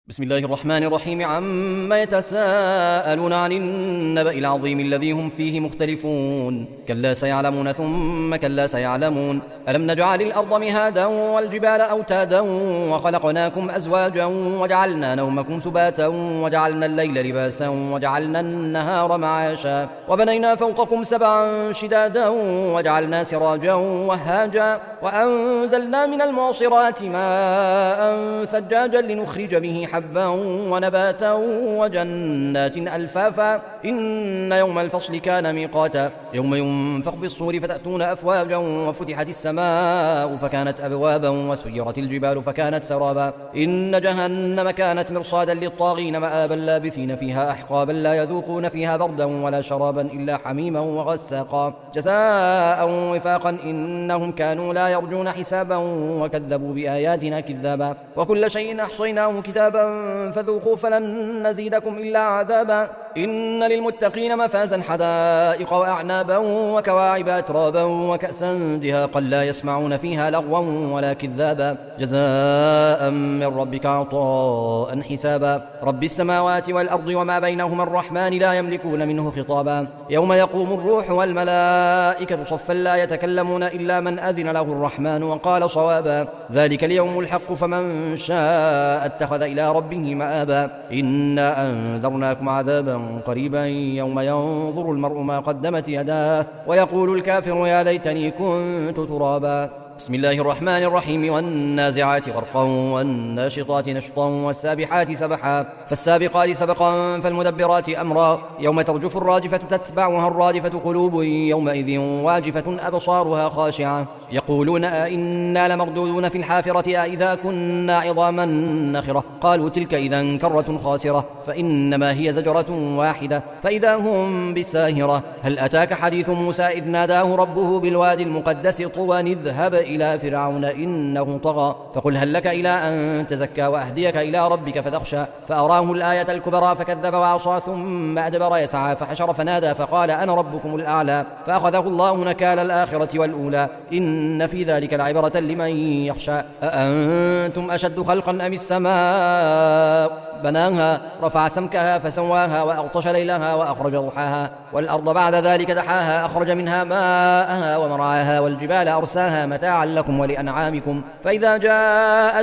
بسم الله الرحمن الرحيم. عما يتساءلون عن النبأ العظيم الذي هم فيه مختلفون. كلا سيعلمون ثم كلا سيعلمون. ألم نجعل الأرض مهادا والجبال أوتادا وخلقناكم أزواجا وجعلنا نومكم سباتا وجعلنا الليل لباسا وجعلنا النهار معاشا وبنينا فوقكم سبعا شدادا وجعلنا سراجا وهاجا وأنزلنا من المعصرات ماء ثجاجا لنخرج به حبا ونباتا وجنات ألفافا إن يوم الفصل كان ميقاتا يوم ينفخ في الصور فتأتون أفواجا وفتحت السماء فكانت أبوابا وسيرت الجبال فكانت سرابا إن جهنم كانت مرصادا للطاغين مآبا لابثين فيها أحقابا لا يذوقون فيها بردا ولا شرابا إلا حميما وغساقا جزاء وفاقا إنهم كانوا لا يرجون حسابا وكذبوا بآياتنا كذابا وكل شيء أحصيناه كتابا فذوقوا فلن نزيدكم إلا عذابا إن للمتقين مفازا حدائق وأعنابا وكواعب أترابا وكأسا دهاقا لا يسمعون فيها لغوا ولا كذابا جزاء من ربك عطاء حسابا رب السماوات والأرض وما بينهما الرحمن لا يملكون منه خطابا يوم يقوم الروح والملائكة صفا لا يتكلمون إلا من أذن له الرحمن وقال صوابا ذلك اليوم الحق فمن شاء اتخذ إلى ربه مآبا إنا أنذرناكم عذابا قريبا يوم ينظر المرء ما قدمت يداه ويقول الكافر يا ليتني كنت ترابا بسم الله الرحمن الرحيم والنازعات غرقا والناشطات نشطا والسابحات سبحا فالسابقات سبقا فالمدبرات أمرا يوم ترجف الراجفة تتبعها الرادفة قلوب يومئذ واجفة أبصارها خاشعة يقولون أئنا لمردودون في الحافرة أئذا كنا عظاما نخرة قالوا تلك إذا كرة خاسرة فإنما هي زجرة واحدة فإذا هم بالساهرة هل أتاك حديث موسى إذ ناداه ربه بالوادي المقدس طوى اذهب إلى فرعون إنه طغى فقل هل لك إلى أن تزكى وأهديك إلى ربك فتخشى فأراه الآية الكبرى فكذب وعصى ثم أدبر يسعى فحشر فنادى فقال أنا ربكم الأعلى فأخذه الله نكال الآخرة والأولى إن في ذلك لعبرة لمن يخشى أأنتم أشد خلقا أم السماء بناها رفع سمكها فسواها وأغطش ليلها وأخرج ضحاها والأرض بعد ذلك دحاها أخرج منها ماءها ومرعاها والجبال أرساها متاعا لكم ولأنعامكم فإذا جاءت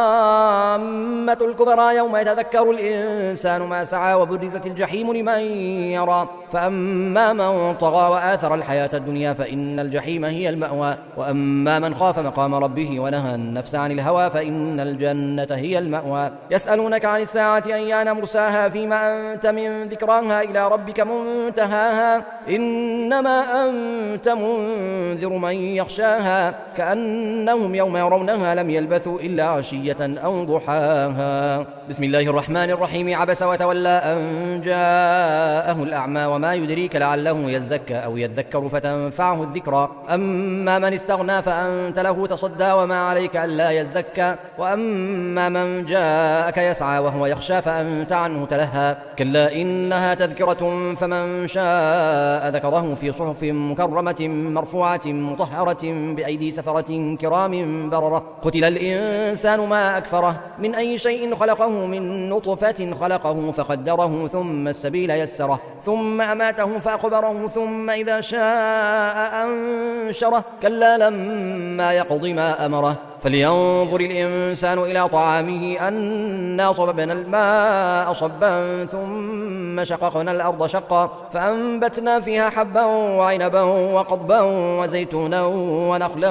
الطامة الكبرى يوم يتذكر الإنسان ما سعى وبرزت الجحيم لمن يرى فأما من طغى وآثر الحياة الدنيا فإن الجحيم هي المأوى وأما من خاف مقام ربه ونهى النفس عن الهوى فإن الجنة هي المأوى يسألونك عن الساعة أيان مرساها فيما أنت من ذكراها إلى ربك منتهاها إنما أنت منذر من يخشاها كأنهم يوم يرونها لم يلبثوا إلا عشية أو ضحاها بسم الله الرحمن الرحيم عبس وتولى أن جاءه الأعمى وما يدريك لعله يزكى أو يذكر فتنفعه الذكرى أما من استغنى فأنت له تصدى وما عليك ألا يزكى وأما من جاءك يسعى وهو يخشى فأنت عنه تلهى كلا إنها تذكرة فمن شاء ذكره في صحف مكرمة مرفوعة مطهرة بأيدي سفرة كرام بررة قتل الإنسان ما أكفره من أي شيء خلقه من نطفة خلقه فقدره ثم السبيل يسره ثم أماته فأقبره ثم إذا شاء أنشره كلا لما يقض ما أمره فلينظر الإنسان إلى طعامه أنا صببنا الماء صبا ثم شققنا الأرض شقا فأنبتنا فيها حبا وعنبا وقضبا وزيتونا ونخلا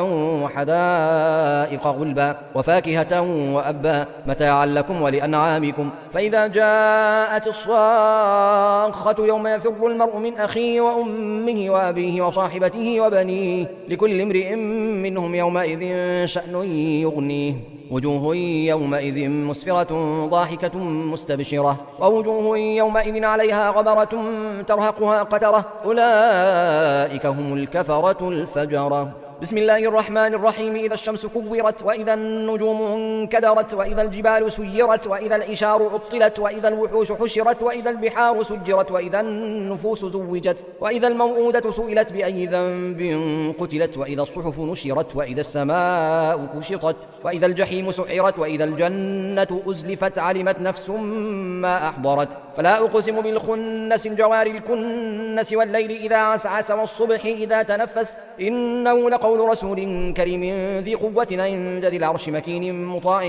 وحدائق غلبا وفاكهة وأبا متاعا لكم ولأنعامكم فإذا جاءت الصاخة يوم يفر المرء من أخيه وأمه وأبيه وصاحبته وبنيه لكل امرئ منهم يومئذ شأن يغنيه وجوه يومئذ مسفرة ضاحكة مستبشرة ووجوه يومئذ عليها غبرة ترهقها قترة أولئك هم الكفرة الفجرة بسم الله الرحمن الرحيم. إذا الشمس كورت، وإذا النجوم انكدرت، وإذا الجبال سيرت، وإذا العشار عطلت، وإذا الوحوش حشرت، وإذا البحار سجرت، وإذا النفوس زوجت، وإذا الموءودة سئلت بأي ذنب قتلت، وإذا الصحف نشرت، وإذا السماء كشطت، وإذا الجحيم سعرت، وإذا الجنة أزلفت، علمت نفس ما أحضرت. فلا أقسم بالخنس الجوار الكنس، والليل إذا عسعس، والصبح إذا تنفس، إنه لقول رسول كريم ذي قوة عند ذي العرش مكين مطاع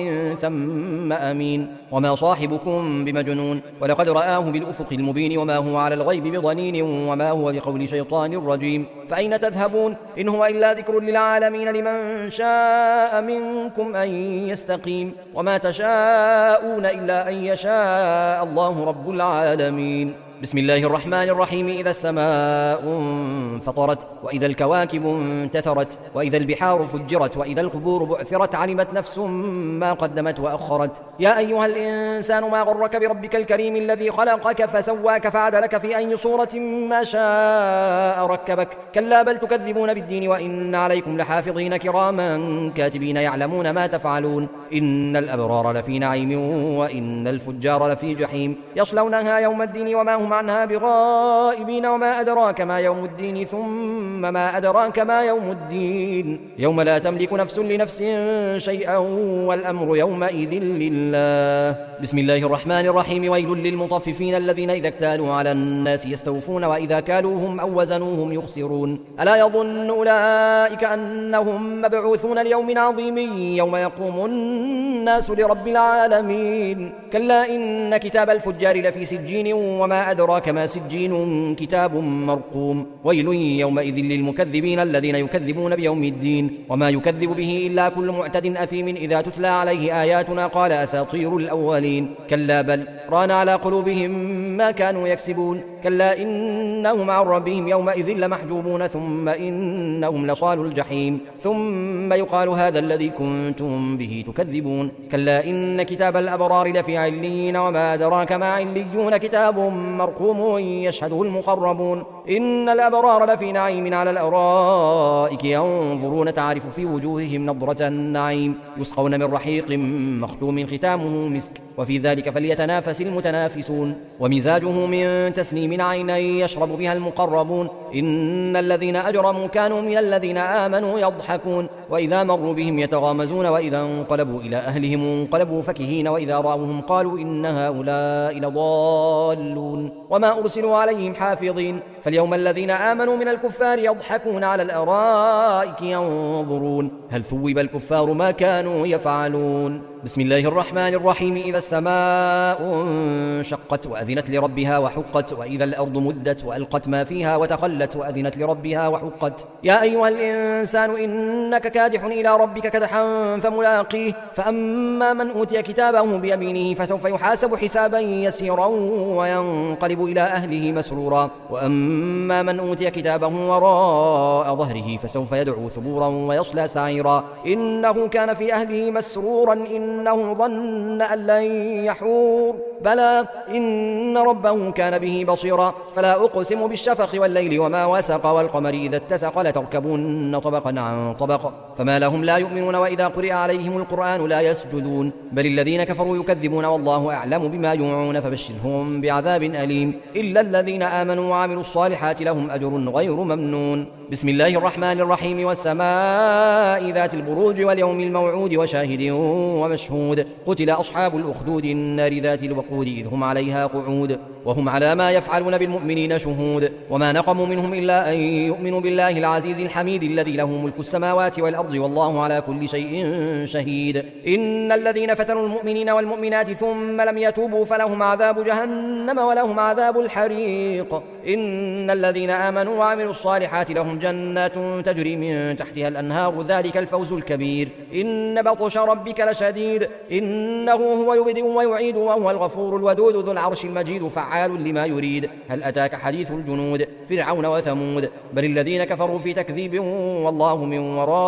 ثم أمين. وما صاحبكم بمجنون، ولقد رآه بالأفق المبين، وما هو على الغيب بضنين، وما هو بقول شيطان رجيم. فأين تذهبون؟ إن هو إلا ذكر للعالمين، لمن شاء منكم أن يستقيم، وما تشاءون إلا أن يشاء الله رب العالمين. بسم الله الرحمن الرحيم. إذا السماء انفطرت، وإذا الكواكب انتثرت، وإذا البحار فجرت، وإذا القبور بعثرت، علمت نفس ما قدمت وأخرت. يا أيها الإنسان ما غرك بربك الكريم الذي خلقك فسواك فعدلك في أي صورة ما شاء ركبك. كلا بل تكذبون بالدين، وإن عليكم لحافظين كراما كاتبين يعلمون ما تفعلون. إن الأبرار لفي نعيم، وإن الفجار لفي جحيم، يصلونها يوم الدين وما هم عنها بغائبين. وما أدراك ما يوم الدين، ثم ما أدراك ما يوم الدين، يوم لا تملك نفس لنفس شيئا، والأمر يومئذ لله. بسم الله الرحمن الرحيم. ويل للمطففين الذين إذا اكتالوا على الناس يستوفون، وإذا كالوهم أو وزنوهم يخسرون. ألا يظن أولئك أنهم مبعوثون ليوم عظيم، يوم يقوم الناس لرب العالمين. كلا إن كتاب الفجار لفي سجين، وما أدراك ما سجين، كتاب مرقوم. ويل يومئذ للمكذبين الذين يكذبون بيوم الدين، وما يكذب به إلا كل معتد أثيم إذا تتلى عليه آياتنا قال أساطير الأولين. كلا بل ران على قلوبهم ما كانوا يكسبون. كلا إنهم عن ربهم يومئذ لمحجوبون، ثم إنهم لصالوا الجحيم، ثم يقال هذا الذي كنتم به تكذبون. كلا إن كتاب الأبرار لفي عليين، وما أدراك ما عليون، كتاب مرقوم يشهده المقربون. إن الأبرار لفي نعيم على الأرائك ينظرون، تعرف في وجوههم نضرة النعيم، يسقون من رحيق مختوم ختامه مسك، وفي ذلك فليتنافس المتنافسون. ومزاجه من تسنيم، عينا يشرب بها المقربون. إن الذين أجرموا كانوا من الذين آمنوا يضحكون، وإذا مروا بهم يتغامزون، وإذا انقلبوا إلى أهلهم انقلبوا فكهين، وإذا رأوهم قالوا إن هؤلاء لضالون. وما أرسلوا عليهم حافظين. فاليوم الذين آمنوا من الكفار يضحكون على الأرائك ينظرون، هل ثوب الكفار ما كانوا يفعلون. بسم الله الرحمن الرحيم. إذا السماء انشقت، وأذنت لربها وحقت، وإذا الأرض مدت، وألقت ما فيها وتخلت، وأذنت لربها وحقت. يا أيها الإنسان إنك كادح إلى ربك كدحا فملاقيه. فأما من أوتي كتابه بيمينه فسوف يحاسب حسابا يسيرا، وينقلب إلى أهله مسرورا. وأما من أوتي كتابه وراء ظهره فسوف يدعو ثبورا ويصلى سعيرا. إنه كان في أهله مسرورا، إنه ظن أن لن يحور. بلى إن ربه كان به بصيرا. فلا أقسم بالشفق والليل وما وسق، والقمر إذا اتسق، لتركبن طبقا عن طبق. فما لهم لا يؤمنون، وإذا قرئ عليهم القرآن لا يسجدون. بل الذين كفروا يكذبون، والله أعلم بما يوعون، فبشرهم بعذاب أليم. إلا الذين آمنوا وعملوا الصالحات لهم أجر غير ممنون. بسم الله الرحمن الرحيم. والسماء ذات البروج، واليوم الموعود، وشاهد ومشهود. قتل أصحاب الأخدود، النار ذات الوقود، إذ هم عليها قعود، وهم على ما يفعلون بالمؤمنين شهود. وما نقموا منهم إلا أن يؤمنوا بالله العزيز الحميد الذي له ملك السماوات والأرض، والله على كل شيء شهيد. إن الذين فتنوا المؤمنين والمؤمنات ثم لم يتوبوا فلهم عذاب جهنم، ولهم عذاب الحريق. إن الذين آمنوا وعملوا الصالحات لهم جنات تجري من تحتها الأنهار، ذلك الفوز الكبير. إن بطش ربك لشديد، شديد إنه هو يبدئ ويعيد وهو الغفور الودود ذو العرش المجيد فعال لما يريد. هل أتاك حديث الجنود فرعون وثمود بل الذين كفروا في تكذيب والله من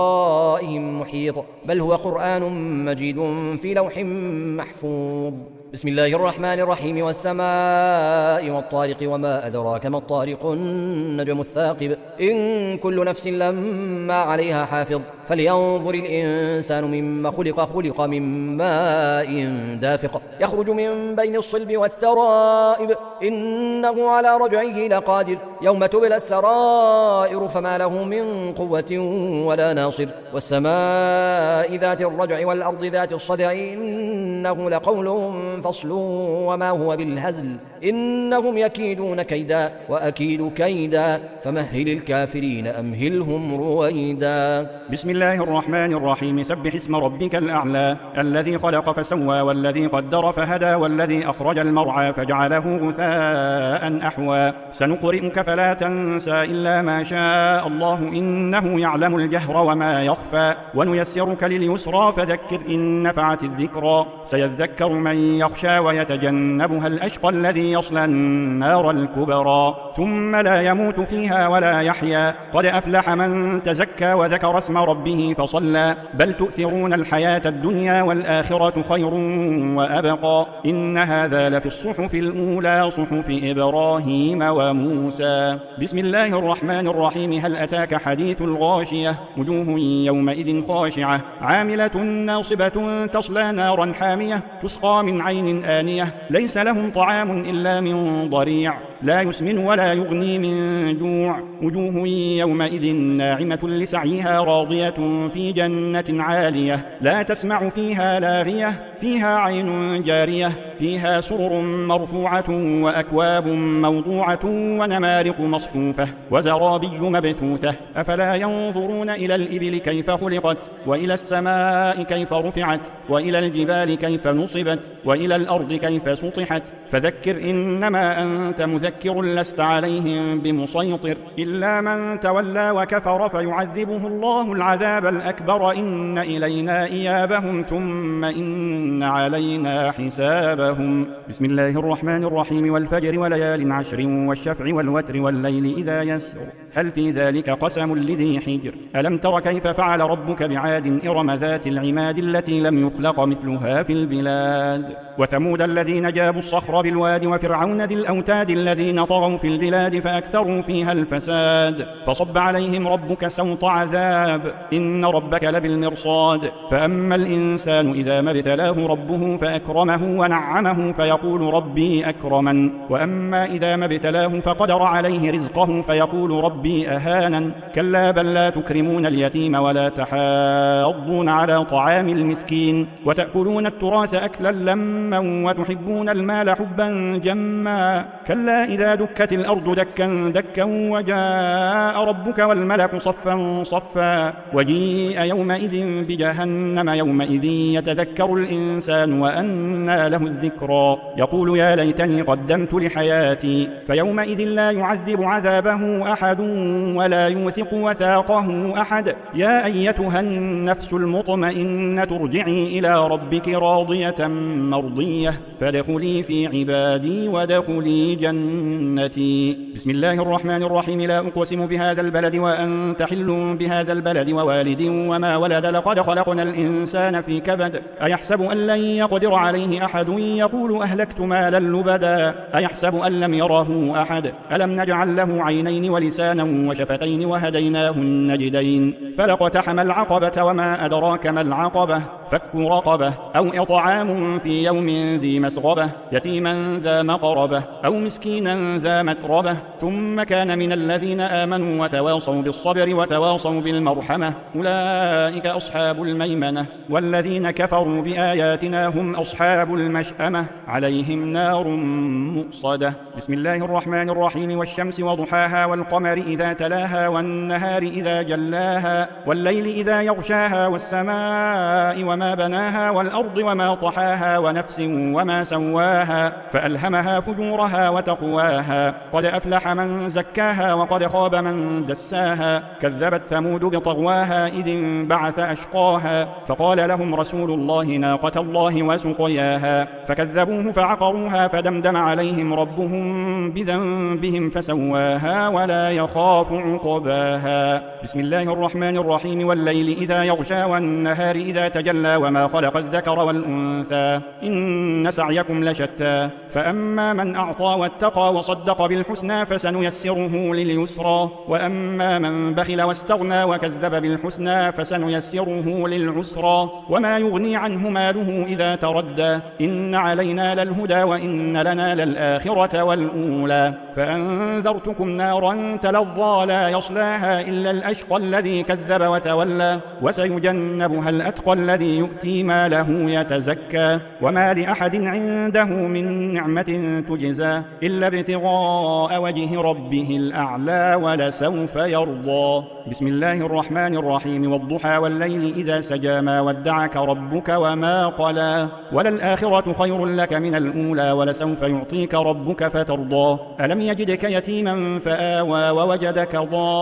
ورائهم محيط بل هو قرآن مجيد في لوح محفوظ. بسم الله الرحمن الرحيم والسماء والطارق وما أدراك ما الطارق النجم الثاقب إن كل نفس لما عليها حافظ فلينظر الإنسان مما خلق من ماء دافق يخرج من بين الصلب والترائب إنه على رجعه لقادر يوم تبلى السرائر فما له من قوة ولا ناصر والسماء ذات الرجع والأرض ذات الصدع إنه لقول فصل وما هو بالهزل إنهم يكيدون كيدا وأكيد كيدا فمهل الكافرين أمهلهم رويدا. بسم الله الرحمن الرحيم سبح اسم ربك الأعلى الذي خلق فسوى والذي قدر فهدى والذي أخرج المرعى فجعله غثاء أحوى سنقرئك فلا تنسى إلا ما شاء الله إنه يعلم الجهر وما يخفى ونيسرك لليسرى فذكر إن نفعت الذكرى سيذكر من يخشى ويتجنبها الأشقى الذي يصلى النار الكبرى ثم لا يموت فيها ولا يحيا قد أفلح من تزكى وذكر اسم ربه فصلى بل تؤثرون الحياة الدنيا والآخرة خير وأبقى إن هذا لفي الصحف الأولى صحف إبراهيم وموسى. بسم الله الرحمن الرحيم هل أتاك حديث الغاشية وجوه يومئذ خاشعة عاملة ناصبة تصلى نارا حامية تسقى من عين آنية ليس لهم طعام إلا من ضريع لا يسمن ولا يغني من جوع وجوه يومئذ ناعمة لسعيها راضية في جنة عالية لا تسمع فيها لاغية فيها عين جارية فيها سرر مرفوعة وأكواب موضوعة ونمارق مصفوفة وزرابي مبثوثة أفلا ينظرون إلى الإبل كيف خلقت وإلى السماء كيف رفعت وإلى الجبال كيف نصبت وإلى الأرض كيف سطحت فذكر إنما أنت مذكر لست عليهم بمسيطر إلا من تولى وكفر فيعذبه الله العذاب الأكبر إن إلينا إيابهم ثم إن علينا حسابهم. بسم الله الرحمن الرحيم والفجر وليال عشر والشفع والوتر والليل إذا يسر هل في ذلك قسم لذي حجر ألم تر كيف فعل ربك بعاد إرم ذات العماد التي لم يخلق مثلها في البلاد وثمود الذين جابوا الصخر بالواد وفرعون ذي الأوتاد الذين طغوا في البلاد فأكثروا فيها الفساد فصب عليهم ربك سوط عذاب إن ربك لبالمرصاد فأما الإنسان إذا ما ابتلاه ربه فأكرمه ونعمه فيقول ربي أكرمن وأما إذا ما ابتلاه فقدر عليه رزقه فيقول ربي أهانن كلا بل لا تكرمون اليتيم ولا تحاضون على طعام المسكين وتأكلون التراث أكلا لما وتحبون المال حبا جما كلا إذا دكت الأرض دكا دكا وجاء ربك والملك صفا صفا وجيء يومئذ بجهنم يومئذ يتذكر الإنسان وأنى له الذكرى يقول يا ليتني قدمت لحياتي فيومئذ لا يعذب عذابه أحد ولا يوثق وثاقه أحد يا أيتها النفس المطمئنة ارجعي إلى ربك راضية مرضية فادخلي في عبادي وادخلي جنتي. بسم الله الرحمن الرحيم لا أقسم بهذا البلد وأنت حل بهذا البلد ووالد وما ولد لقد خلقنا الإنسان في كبد أيحسب أن لن يقدر عليه أحد يقول أهلكت مالا لبدا أيحسب أن لم يره أحد ألم نجعل له عينين ولسانا وشفتين وهديناه النجدين فلاقتحم العقبة وما أدراك ما العقبة فك رقبة أو إطعام في يوم ذي مسغبة يتيما ذا مقربة أو مسكينا ذا متربة ثم كان من الذين آمنوا وتواصوا بالصبر وتواصوا بالمرحمة أولئك أصحاب الميمنة والذين كفروا بآياتنا هم أصحاب المشأمة عليهم نار مؤصدة. بسم الله الرحمن الرحيم والشمس وضحاها والقمر إذا تلاها والنهار إذا جلاها والليل إذا يغشاها والسماء وما وما بناها والأرض وما طحاها ونفس وما سواها فألهمها فجورها وتقواها قد أفلح من زكاها وقد خاب من دساها كذبت ثمود بطغواها إذ انبعث أشقاها فقال لهم رسول الله ناقة الله وسقياها فكذبوه فعقروها فدمدم عليهم ربهم بذنبهم فسواها ولا يخاف عقباها. بسم الله الرحمن الرحيم والليل إذا يغشى والنهار إذا تجلى وما خلق الذكر والأنثى إن سعيكم لشتى فأما من أعطى واتقى وصدق بالحسنى فسنيسره لليسرى وأما من بخل واستغنى وكذب بالحسنى فسنيسره للعسرى وما يغني عنه ماله إذا تردى إن علينا للهدى وإن لنا للآخرة والأولى فأنذرتكم نارا تلظى لا يصلاها إلا الأشقى الذي كذب وتولى وسيجنبها الأتقى الذي يؤتي ماله يتزكى وما لأحد عنده من نعمة تجزى إلا ابتغاء وجه ربه الأعلى ولسوف يرضى. بسم الله الرحمن الرحيم والضحى والليل إذا سجى ما ودعك ربك وما قلى وللآخرة خير لك من الأولى ولسوف يعطيك ربك فترضى ألم يجدك يتيما فآوى ووجدك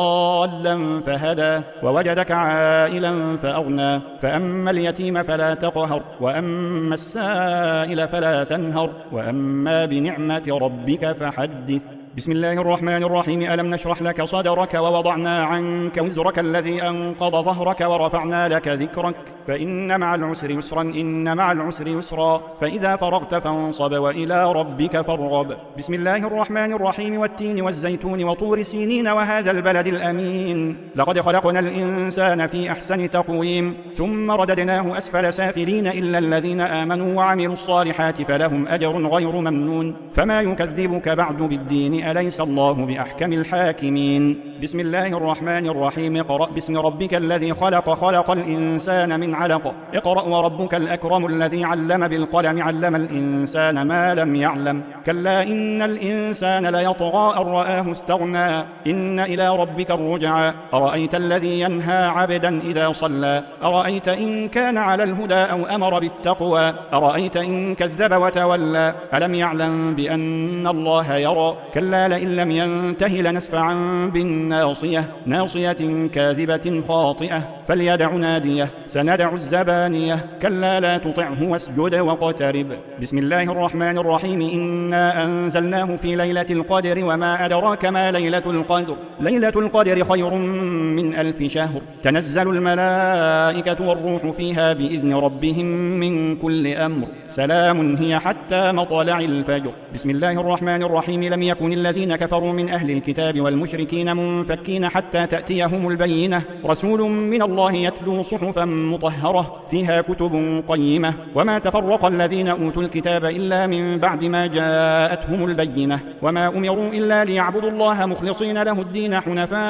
ضالا فهدى ووجدك عائلا فأغنى فأما اليتيم فلا تقهر وأما السائل فلا تنهر وأما بنعمة ربك فحدث. بسم الله الرحمن الرحيم ألم نشرح لك صدرك ووضعنا عنك وزرك الذي أنقض ظهرك ورفعنا لك ذكرك فإن مع العسر يسرا إن مع العسر يسرا فإذا فرغت فانصب وإلى ربك فارغب. بسم الله الرحمن الرحيم والتين والزيتون وطور سينين وهذا البلد الأمين لقد خلقنا الإنسان في أحسن تقويم ثم رددناه أسفل سافلين إلا الذين آمنوا وعملوا الصالحات فلهم أجر غير ممنون فما يكذبك بعد بالدين أليس الله بأحكم الحاكمين. بسم الله الرحمن الرحيم اقرأ باسم ربك الذي خلق الإنسان من علق اقرأ وربك الأكرم الذي علم بالقلم علم الإنسان ما لم يعلم كلا إن الإنسان ليطغى أن رآه استغنى إن إلى ربك الرجعى أرأيت الذي ينهى عبدا إذا صلى أرأيت إن كان على الهدى أو أمر بالتقوى أرأيت إن كذب وتولى ألم يعلم بأن الله يرى كلا لئن لم ينته لنسفعا بالناصية ناصية كاذبة خاطئة فليدع ناديه سندع الزبانية كلا لا تطعه واسجد واقترب. بسم الله الرحمن الرحيم إنا أنزلناه في ليلة القدر وما أدراك ما ليلة القدر ليلة القدر خير من 1000 شهر تنزل الملائكة والروح فيها بإذن ربهم من كل أمر سلام هي حتى مطلع الفجر. بسم الله الرحمن الرحيم لم يكن الذين كفروا من أهل الكتاب والمشركين منفكين حتى تأتيهم البينة رسول من الله يتلو صحفا مطهرة فيها كتب قيمة وما تفرق الذين أوتوا الكتاب إلا من بعد ما جاءتهم البينة وما أمروا إلا ليعبدوا الله مخلصين له الدين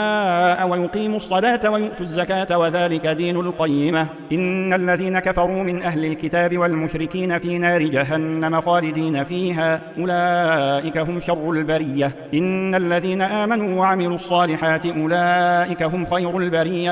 حنفاء ويقيموا الصلاة ويؤتوا الزكاة وذلك دين القيمة إن الذين كفروا من أهل الكتاب والمشركين في نار جهنم خالدين فيها أولئك هم شر البرية إن الذين آمنوا وعملوا الصالحات أولئك هم خير البرية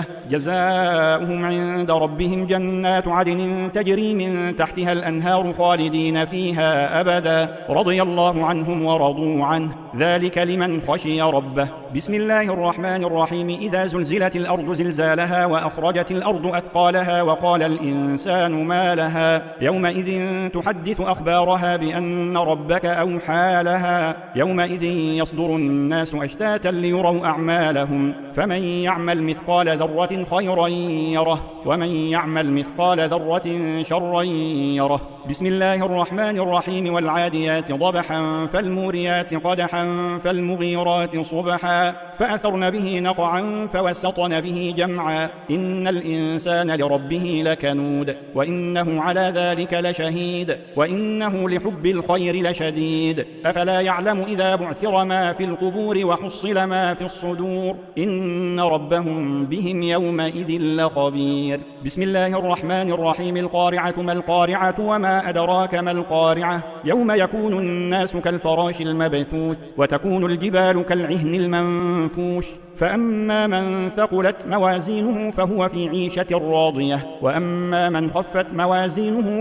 جزاؤهم عند ربهم جنات عدن تجري من تحتها الأنهار خالدين فيها أبدا رضي الله عنهم ورضوا عنه ذلك لمن خشي ربه. بسم الله الرحمن الرحيم إذا زلزلت الأرض زلزالها وأخرجت الأرض أثقالها وقال الإنسان ما لها يومئذ تحدث أخبارها بأن ربك أوحى لها يومئذ يصدر الناس أشتاتا ليروا أعمالهم فمن يعمل مثقال ذرة خيرا يره ومن يعمل مثقال ذرة شرا يره. بسم الله الرحمن الرحيم والعاديات ضبحا فالموريات قدحا فالمغيرات صبحا فأثرن به نقعا فوسطن به جمعا إن الإنسان لربه لكنود وإنه على ذلك لشهيد وإنه لحب الخير لشديد أفلا يعلم إذا بعثر ما في القبور وحصل ما في الصدور إن ربهم بهم يومئذ لخبير. بسم الله الرحمن الرحيم القارعة ما القارعة وما أدراك ما القارعة يوم يكون الناس كالفراش المبثوث وتكون الجبال كالعهن المنفوش فأما من ثقلت موازينه فهو في عيشة راضية وأما من خفت موازينه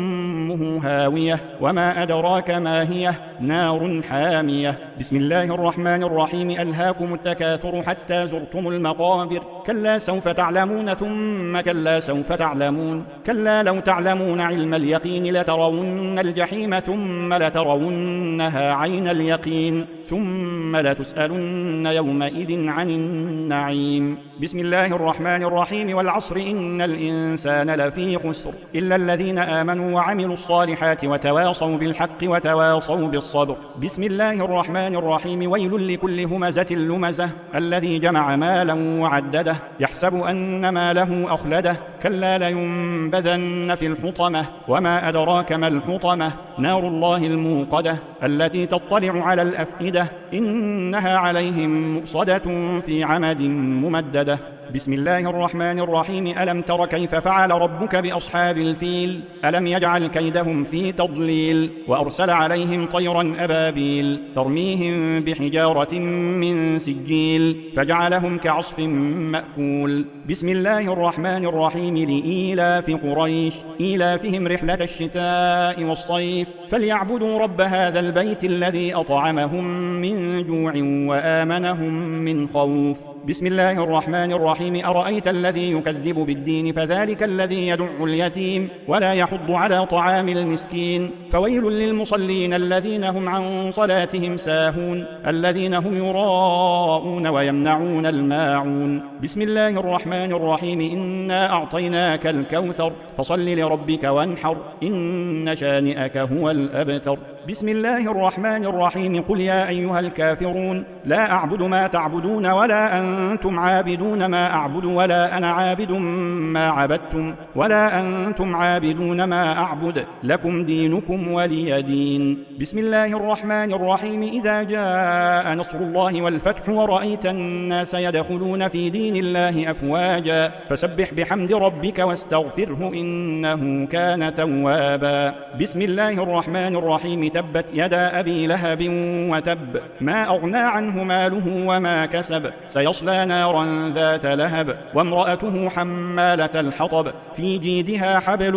فأمه هاوية وما أدراك ما هي نار حامية. بسم الله الرحمن الرحيم. ألهاكم التكاثر حتى زرتم المقابر كلا سوف تعلمون ثم كلا سوف تعلمون كلا لو تعلمون علم اليقين لترون الجحيم ثم لترونها عين اليقين ثم لتسألن يومئذ عن النعيم. بسم الله الرحمن الرحيم. والعصر إن الإنسان لفي خسر إلا الذين آمنوا وعملوا الصالحات وتواصوا بالحق وتواصوا بالصبر. بسم الله الرحمن الرحيم. ويل لكل همزة لمزة الذي جمع مالا وعدده يحسب أن ماله أخلده كلا لينبذن في الحطمة وما أدراك ما الحطمة نار الله الموقدة التي تطلع على الأفئدة إنها عليهم مؤصدة في عمد ممددة. بسم الله الرحمن الرحيم. ألم تر كيف فعل ربك بأصحاب الفيل ألم يجعل كيدهم في تضليل وأرسل عليهم طيرا أبابيل ترميهم بحجارة من سجيل فجعلهم كعصف مأكول. بسم الله الرحمن الرحيم. لإيلاف قريش إيلافهم رحلة الشتاء والصيف فليعبدوا رب هذا البيت الذي أطعمهم من جوع وآمنهم من خوف. بسم الله الرحمن الرحيم. أرأيت الذي يكذب بالدين فذلك الذي يدع اليتيم ولا يحض على طعام المسكين فويل للمصلين الذين هم عن صلاتهم ساهون الذين هم يراءون ويمنعون الماعون. بسم الله الرحمن الرحيم. إنا أعطيناك الكوثر فصل لربك وانحر إن شانئك هو الأبتر. بسم الله الرحمن الرحيم. قل يا أيها الكافرون لا أعبد ما تعبدون ولا أنتم عابدون ما أعبد ولا أنا عابد ما عبدتم ولا أنتم عابدون ما أعبد لكم دينكم ولي دين. بسم الله الرحمن الرحيم. إذا جاء نصر الله والفتح ورأيت الناس يدخلون في دين الله أفواجا فسبح بحمد ربك واستغفره إنه كان توابا. بسم الله الرحمن الرحيم. تبت يدا أبي لهب وتب ما أغنى عنه ماله وما كسب سيصلى نارا ذات لهب وامرأته حمالة الحطب في جيدها حبل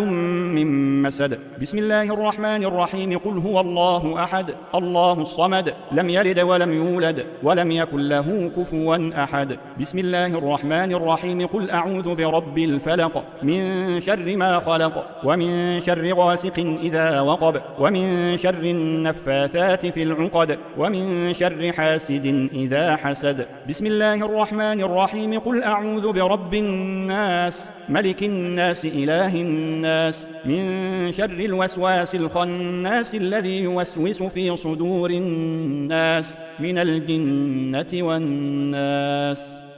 من مسد. بسم الله الرحمن الرحيم. قل هو الله أحد الله الصمد لم يلد ولم يولد ولم يكن له كفوا أحد. بسم الله الرحمن الرحيم. قل أعوذ برب الفلق من شر ما خلق ومن شر غاسق إذا وقب ومن شر النفاثات في العقد ومن شر حاسد إذا حسد. بسم الله الرحمن الرحيم. قل أعوذ برب الناس ملك الناس إله الناس من شر الوسواس الخناس الذي يوسوس في صدور الناس من الجنة والناس.